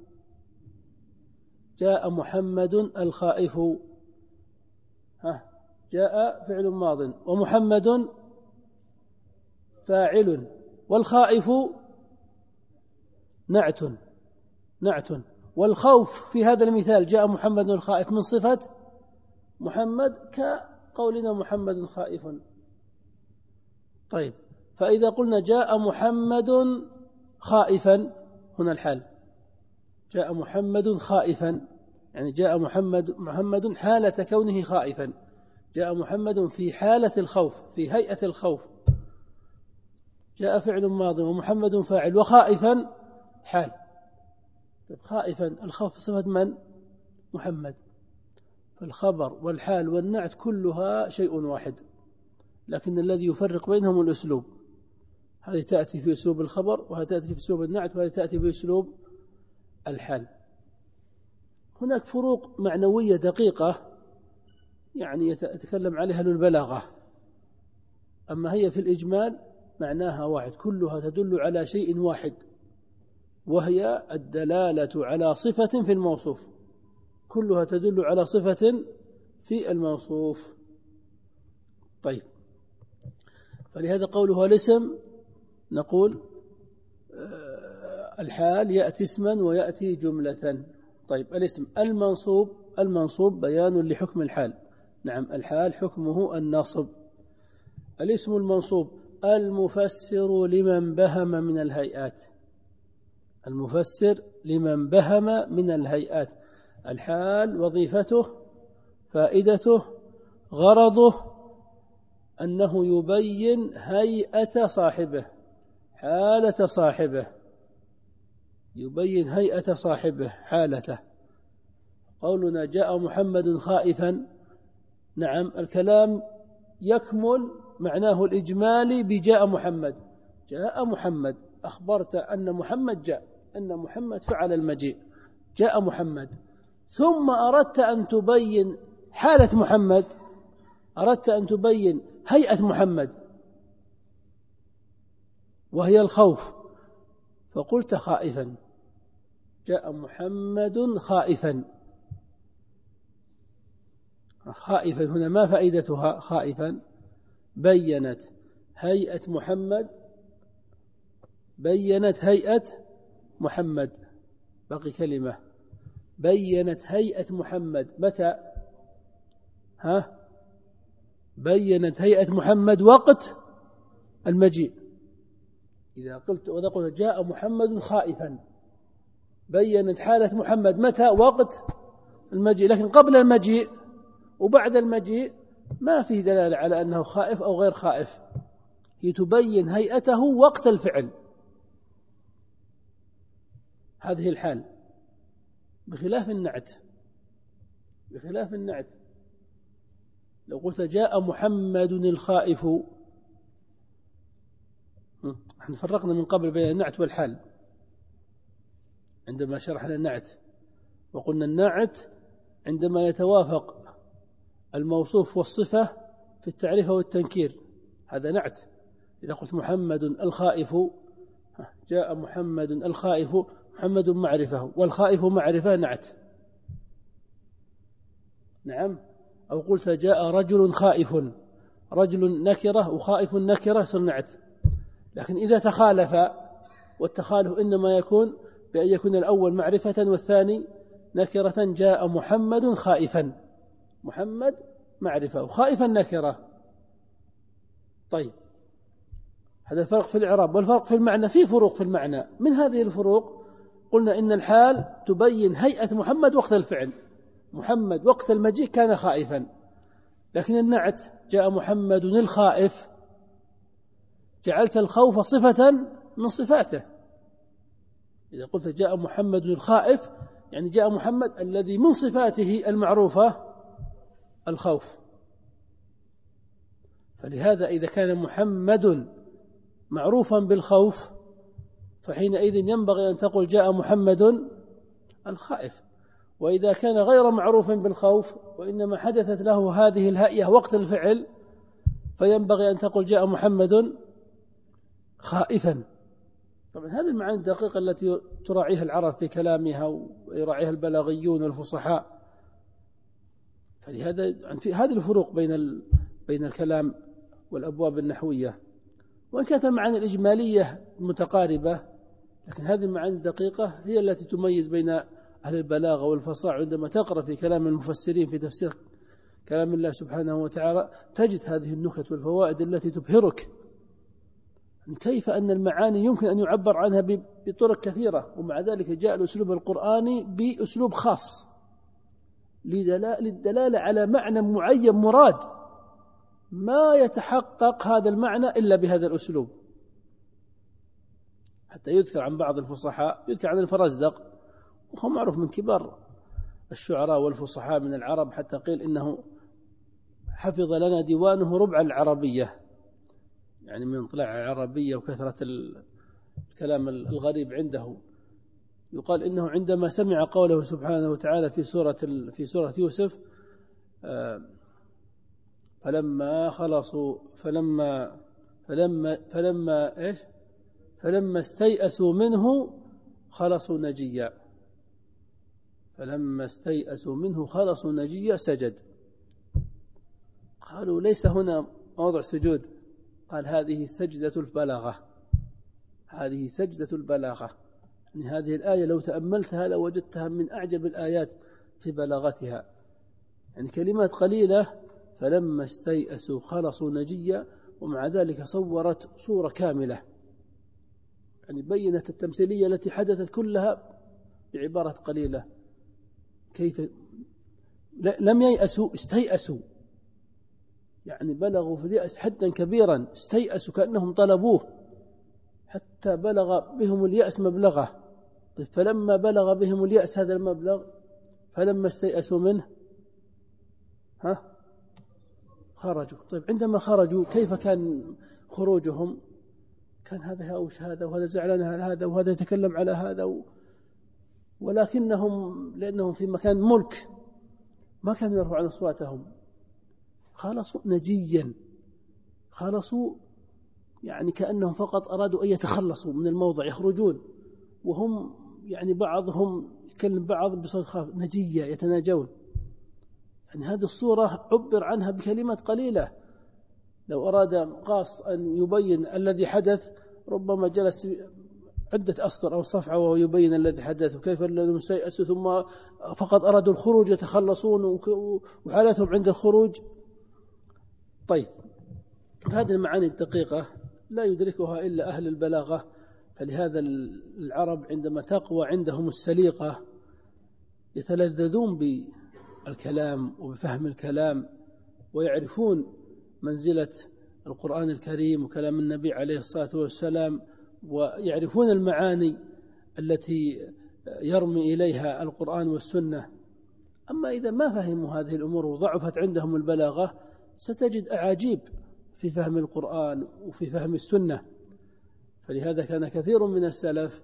S1: جاء محمد الخائف، ها جاء فعل ماض ومحمد فاعل والخائف نعت نعت والخوف في هذا المثال جاء محمد الخائف من صفة محمد كقولنا محمد خائف. طيب، فإذا قلنا جاء محمد خائفا، هنا الحال جاء محمد خائفا، يعني جاء محمد محمد حالة كونه خائفا، جاء محمد في حالة الخوف، في هيئة الخوف. جاء فعل ماضي ومحمد فاعل وخائفا حال. طيب، خائفا الخوف صفة من؟ محمد. فالخبر والحال والنعت كلها شيء واحد، لكن الذي يفرق بينهم الأسلوب. هذه تأتي في أسلوب الخبر، وهذه تأتي في أسلوب النعت، وهذه تأتي في أسلوب الحال. هناك فروق معنوية دقيقة يعني يتكلم عليها البلاغة، أما هي في الإجمال معناها واحد، كلها تدل على شيء واحد، وهي الدلالة على صفة في الموصوف، كلها تدل على صفة في الموصوف. طيب، فلهذا قولها الاسم نقول الحال يأتي اسما ويأتي جملة. طيب، الاسم المنصوب، المنصوب بيان لحكم الحال. نعم، الحال حكمه النصب. الاسم المنصوب المفسر لمن بهم من الهيئات، المفسر لمن بهم من الهيئات. الحال وظيفته فائدته غرضه أنه يبين هيئة صاحبه، حالة صاحبه، يبين هيئة صاحبه حالته. قولنا جاء محمد خائفا، نعم الكلام يكمل معناه الإجمالي بجاء محمد. جاء محمد، أخبرت أن محمد جاء، أن محمد فعل المجيء، جاء محمد. ثم أردت أن تبين حالة محمد، أردت أن تبين هيئة محمد وهي الخوف، فقلت خائفا. جاء محمد خائفا. خائفا هنا ما فائدتها؟ خائفا بينت هيئة محمد، بينت هيئة محمد، باقي كلمة، بينت هيئة محمد متى؟ ها بينت هيئة محمد وقت المجيء. إذا قلت وإذا قلت جاء محمد خائفا، بينت حالة محمد متى؟ وقت المجيء. لكن قبل المجيء وبعد المجيء ما فيه دلالة على أنه خائف أو غير خائف، هي تبين هيئته وقت الفعل. هذه الحال، بخلاف النعت، بخلاف النعت لو قلت جاء محمد الخائف، نحن فرقنا من قبل بين النعت والحال عندما شرحنا النعت، وقلنا النعت عندما يتوافق الموصوف والصفة في التعريف والتنكير، هذا نعت. إذا قلت محمد الخائف، جاء محمد الخائف، محمد معرفة والخائف معرفة، نعت. نعم. أو قلت جاء رجل خائف، رجل نكرة وخائف نكرة، صنعت. لكن إذا تخالف، والتخالف إنما يكون بأن يكون الأول معرفة والثاني نكرة، جاء محمد خائفا، محمد معرفة وخائفا نكرة. طيب، هذا الفرق في الإعراب. والفرق في المعنى، فيه فروق في المعنى. من هذه الفروق قلنا إن الحال تبين هيئة محمد وقت الفعل، محمد وقت المجيء كان خائفا. لكن النعت جاء محمد الخائف، جعلت الخوف صفة من صفاته. إذا قلت جاء محمد الخائف يعني جاء محمد الذي من صفاته المعروفة الخوف. فلهذا إذا كان محمد معروفا بالخوف فحينئذ ينبغي أن تقول جاء محمد الخائف. وإذا كان غير معروف بالخوف وإنما حدثت له هذه الهيئة وقت الفعل فينبغي أن تقول جاء محمد خائفا. طبعا هذه المعاني الدقيقة التي تراعيها العرب في كلامها ويراعيها البلاغيون والفصحاء. فلهذا هذه الفروق بين بين الكلام والأبواب النحوية، وإن كانت المعاني الإجمالية متقاربة، لكن هذه المعاني الدقيقة هي التي تميز بين أهل البلاغة والفصاحة. عندما تقرأ في كلام المفسرين في تفسير كلام الله سبحانه وتعالى تجد هذه النكت والفوائد التي تبهرك، كيف أن المعاني يمكن أن يعبر عنها بطرق كثيرة، ومع ذلك جاء الأسلوب القرآني بأسلوب خاص للدلالة على معنى معين مراد، ما يتحقق هذا المعنى إلا بهذا الأسلوب. حتى يذكر عن بعض الفصحاء، يذكر عن الفرزدق وهو معروف من كبار الشعراء والفصحاء من العرب، حتى قيل إنه حفظ لنا ديوانه ربع العربية، يعني من طلع العربية وكثرة الكلام الغريب عنده. يقال إنه عندما سمع قوله سبحانه وتعالى في سورة في سورة يوسف فلما خلصوا فلما فلما فلما إيش فلما استيأسوا منه خلصوا نجيا فلما استيأسوا منه خلصوا نجيا سجد. قالوا ليس هنا موضع سجود، قال هذه سجدة البلاغة، هذه سجدة البلاغة. يعني هذه الآية لو تأملتها لوجدتها من أعجب الآيات في بلاغتها. يعني كلمات قليلة فلما استيأسوا خلصوا نجيا، ومع ذلك صورت صورة كاملة، يعني بينت التمثيلية التي حدثت كلها بعبارة قليلة. كيف لم ييأسوا، استيأسوا، يعني بلغوا في اليأس حدا كبيرا، استيأسوا كأنهم طلبوه حتى بلغ بهم اليأس مبلغه. طيب فلما بلغ بهم اليأس هذا المبلغ فلما استيأسوا منه ها خرجوا. طيب عندما خرجوا كيف كان خروجهم؟ كان هذا هاوش هذا، وهذا زعلان على هذا، وهذا يتكلم على هذا و... ولكنهم لأنهم في مكان ملك ما كانوا يرفعون أصواتهم، خلصوا نجيا، خلصوا يعني كأنهم فقط أرادوا أن يتخلصوا من الموضع، يخرجون وهم يعني بعضهم يكلم بعض بصوت خافت نجيا يتناجون. يعني هذه الصورة عبر عنها بكلمات قليلة. لو أراد قاص أن يبين الذي حدث ربما جلس عدة أسطر أو صفحة وهو يبين الذي حدث وكيف الذين استيأسوا ثم فقط أرادوا الخروج يتخلصون وحالتهم عند الخروج. طيب هذه المعاني الدقيقة لا يدركها إلا أهل البلاغة. فلهذا العرب عندما تقوى عندهم السليقة يتلذذون بالكلام وبفهم الكلام، ويعرفون منزلة القرآن الكريم وكلام النبي عليه الصلاة والسلام، ويعرفون المعاني التي يرمي إليها القرآن والسنة. أما إذا ما فهموا هذه الأمور وضعفت عندهم البلاغة ستجد أعاجيب في فهم القرآن وفي فهم السنة. فلهذا كان كثير من السلف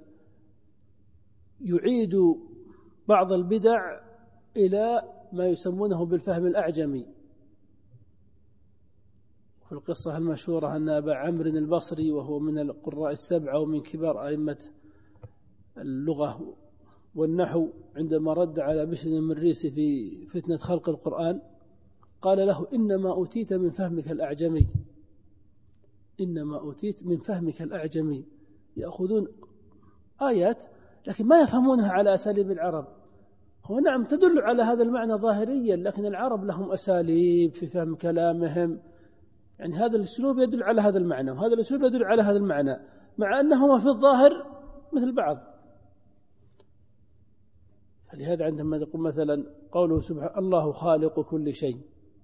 S1: يعيد بعض البدع إلى ما يسمونه بالفهم الأعجمي. في القصة المشهورة أن أبا عمرو البصري وهو من القراء السبعة ومن كبار أئمة اللغة والنحو عندما رد على بشر المريسي في فتنة خلق القرآن قال له إنما أوتيت من فهمك الأعجمي، إنما أوتيت من فهمك الأعجمي. يأخذون آيات لكن ما يفهمونها على أساليب العرب. هو نعم تدل على هذا المعنى ظاهريا، لكن العرب لهم أساليب في فهم كلامهم، يعني هذا الأسلوب يدل على هذا المعنى وهذا الأسلوب يدل على هذا المعنى، مع أنهما في الظاهر مثل بعض. فلهذا عندما يقول مثلا قوله سبحانه الله خالق كل شيء،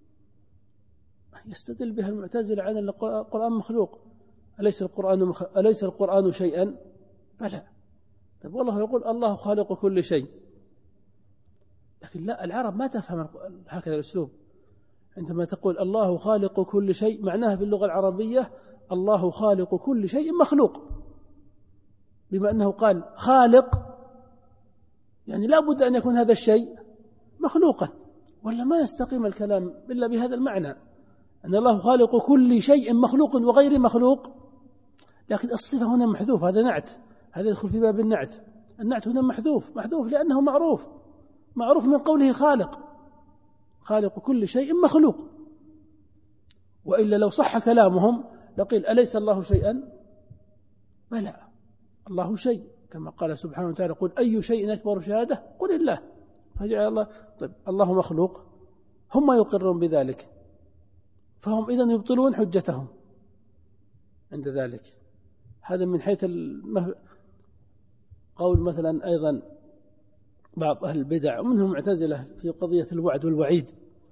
S1: يستدل بها المعتزلة على أن القرآن مخلوق. أليس القرآن مخ... أليس القرآن شيئا؟ بلى. طيب والله يقول الله خالق كل شيء، لكن لا، العرب ما تفهم هكذا الأسلوب. عندما تقول الله خالق كل شيء معناها في اللغة العربية الله خالق كل شيء مخلوق، بما أنه قال خالق يعني لا بد أن يكون هذا الشيء مخلوقا، ولا ما يستقيم الكلام إلا بهذا المعنى أن الله خالق كل شيء مخلوق وغير مخلوق. لكن الصفة هنا محذوف، هذا نعت، هذا يدخل في باب النعت. النعت هنا محذوف، محذوف لأنه معروف، معروف من قوله خالق، خالق كل شيء مخلوق. وإلا لو صح كلامهم لقيل أليس الله شيئا؟ بلى، الله شيء، كما قال سبحانه وتعالى قل أي شيء أكبر شهادة قل الله. فجعل الله طيب الله مخلوق، هم يقرون بذلك، فهم إذن يبطلون حجتهم عند ذلك. هذا من حيث المه... قول مثلا أيضا بعض أهل البدع ومنهم معتزلة في قضية الوعد والوعيد،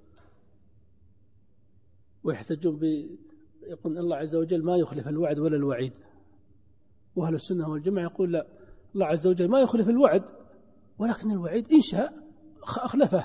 S1: ويحتجون ب يقول الله عز وجل ما يخلف الوعد ولا الوعيد، وأهل السنة والجماعة يقول لا، الله عز وجل ما يخلف الوعد ولكن الوعيد إن شاء أخلفه.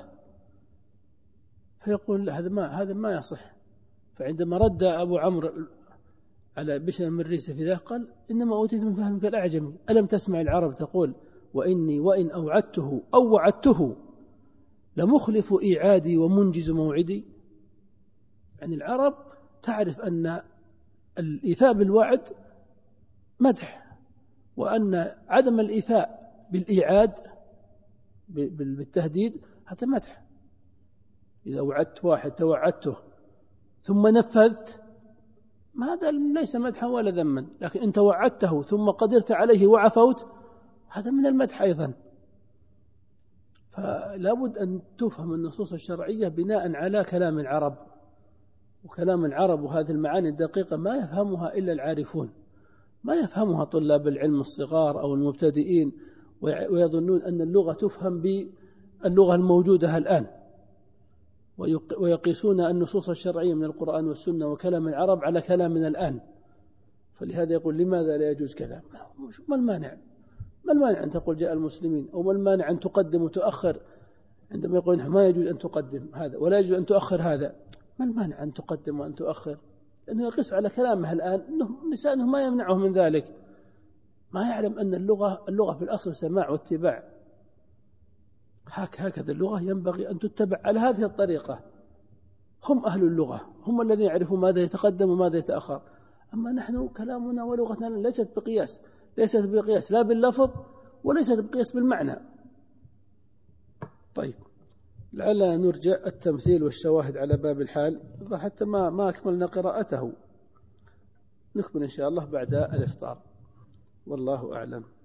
S1: فيقول هذا ما هذا ما يصح. فعندما رد أبو عمرو على بشر بن مريسة في ذلك قال إنما أوتيت من فهمك الأعجمي، ألم تسمع العرب تقول وإني وإن أوعدته أو وعدته لمخلف إيعادي ومنجز موعدي. يعني العرب تعرف أن الإيفاء بالوعد مدح، وأن عدم الإيفاء بالإيعاد بالتهديد هذا مدح. إذا وعدت واحد توعدته ثم نفذت هذا ليس مدحا ولا ذما، لكن إن توعدته ثم قدرت عليه وعفوت هذا من المدح أيضا. فلا بد أن تفهم النصوص الشرعية بناء على كلام العرب، وكلام العرب وهذه المعاني الدقيقة ما يفهمها إلا العارفون، ما يفهمها طلاب العلم الصغار أو المبتدئين، ويظنون أن اللغة تفهم باللغة الموجودة الآن، ويقيسون النصوص الشرعية من القرآن والسنة وكلام العرب على كلامنا الآن. فلهذا يقول لماذا لا يجوز كلام؟ ما المانع؟ ما المانع أن تقول جاء المسلمين؟ أو ما المانع أن تقدم وتؤخر عندما يقول ما يجوز أن تقدم هذا ولا يجوز أن تؤخر هذا؟ ما المانع أن تقدم وأن تؤخر؟ لأنه يقيس على كلامه الآن، أنه لسانه ما يمنعه من ذلك، ما يعلم أن اللغة اللغة في الأصل سماع واتباع. هكذا اللغة ينبغي أن تتبع على هذه الطريقة. هم أهل اللغة، هم الذين يعرفون ماذا يتقدم وماذا يتأخر. أما نحن كلامنا ولغتنا ليست بقياس، ليست بقياس لا باللفظ وليست بقياس بالمعنى. طيب لعل نرجع التمثيل والشواهد على باب الحال، حتى ما ما أكملنا قراءته، نكمل إن شاء الله بعد الإفطار، والله أعلم.